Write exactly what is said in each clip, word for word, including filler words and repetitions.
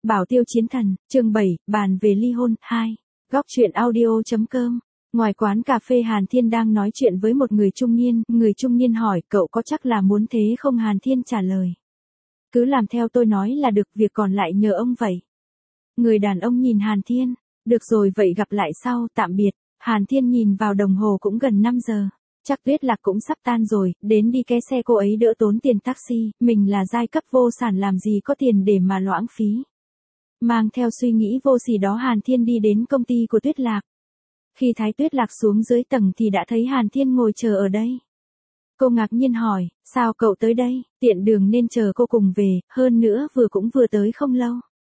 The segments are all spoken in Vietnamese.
Bảo Tiêu Chiến Thần, chương bảy, bàn về ly hôn, hai. Góc truyện audio.com. Ngoài quán cà phê Hàn Thiên đang nói chuyện với một người trung niên, người trung niên hỏi, cậu có chắc là muốn thế không? Hàn Thiên trả lời. Cứ làm theo tôi nói là được, việc còn lại nhờ ông vậy. Người đàn ông nhìn Hàn Thiên, được rồi vậy gặp lại sau, tạm biệt. Hàn Thiên nhìn vào đồng hồ cũng gần năm giờ. Chắc Tuyết Lạc cũng sắp tan rồi, đến đi ké xe cô ấy đỡ tốn tiền taxi, mình là giai cấp vô sản làm gì có tiền để mà loãng phí. Mang theo suy nghĩ vô sỉ đó Hàn Thiên đi đến công ty của Tuyết Lạc. Khi Thái Tuyết Lạc xuống dưới tầng thì đã thấy Hàn Thiên ngồi chờ ở đây. Cô ngạc nhiên hỏi, sao cậu tới đây, tiện đường nên chờ cô cùng về, hơn nữa vừa cũng vừa tới không lâu.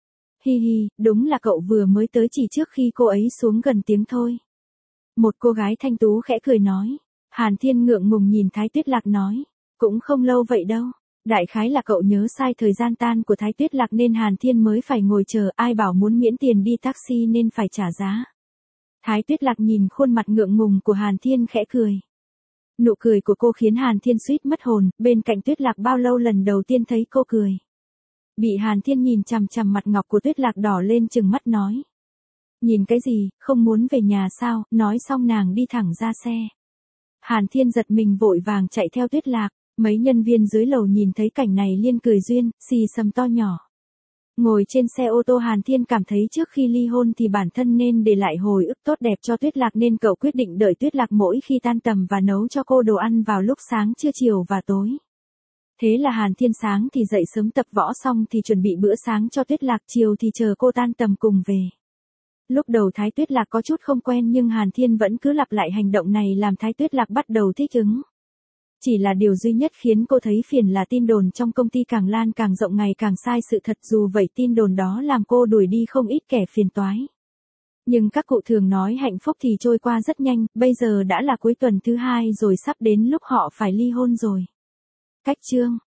Hi hi, đúng là cậu vừa mới tới chỉ trước khi cô ấy xuống gần tiếng thôi. Một cô gái thanh tú khẽ cười nói. Hàn Thiên ngượng ngùng nhìn Thái Tuyết Lạc nói, cũng không lâu vậy đâu. Đại khái là cậu nhớ sai thời gian tan của Thái Tuyết Lạc nên Hàn Thiên mới phải ngồi chờ, ai bảo muốn miễn tiền đi taxi nên phải trả giá. Thái Tuyết Lạc nhìn khuôn mặt ngượng ngùng của Hàn Thiên khẽ cười. Nụ cười của cô khiến Hàn Thiên suýt mất hồn, bên cạnh Tuyết Lạc bao lâu lần đầu tiên thấy cô cười. Bị Hàn Thiên nhìn chằm chằm mặt ngọc của Tuyết Lạc đỏ lên trừng mắt nói. Nhìn cái gì, không muốn về nhà sao, nói xong nàng đi thẳng ra xe. Hàn Thiên giật mình vội vàng chạy theo Tuyết Lạc, mấy nhân viên dưới lầu nhìn thấy cảnh này liên cười duyên, xì xầm to nhỏ. Ngồi trên xe ô tô Hàn Thiên cảm thấy trước khi ly hôn thì bản thân nên để lại hồi ức tốt đẹp cho Tuyết Lạc nên cậu quyết định đợi Tuyết Lạc mỗi khi tan tầm và nấu cho cô đồ ăn vào lúc sáng, trưa, chiều và tối. Thế là Hàn Thiên sáng thì dậy sớm tập võ xong thì chuẩn bị bữa sáng cho Tuyết Lạc, chiều thì chờ cô tan tầm cùng về. Lúc đầu Thái Tuyết Lạc có chút không quen nhưng Hàn Thiên vẫn cứ lặp lại hành động này làm Thái Tuyết Lạc bắt đầu thích ứng. Chỉ là điều duy nhất khiến cô thấy phiền là tin đồn trong công ty càng lan càng rộng, ngày càng sai sự thật, dù vậy tin đồn đó làm cô đuổi đi không ít kẻ phiền toái. Nhưng các cụ thường nói hạnh phúc thì trôi qua rất nhanh, bây giờ đã là cuối tuần thứ hai rồi, sắp đến lúc họ phải ly hôn rồi. Cách chương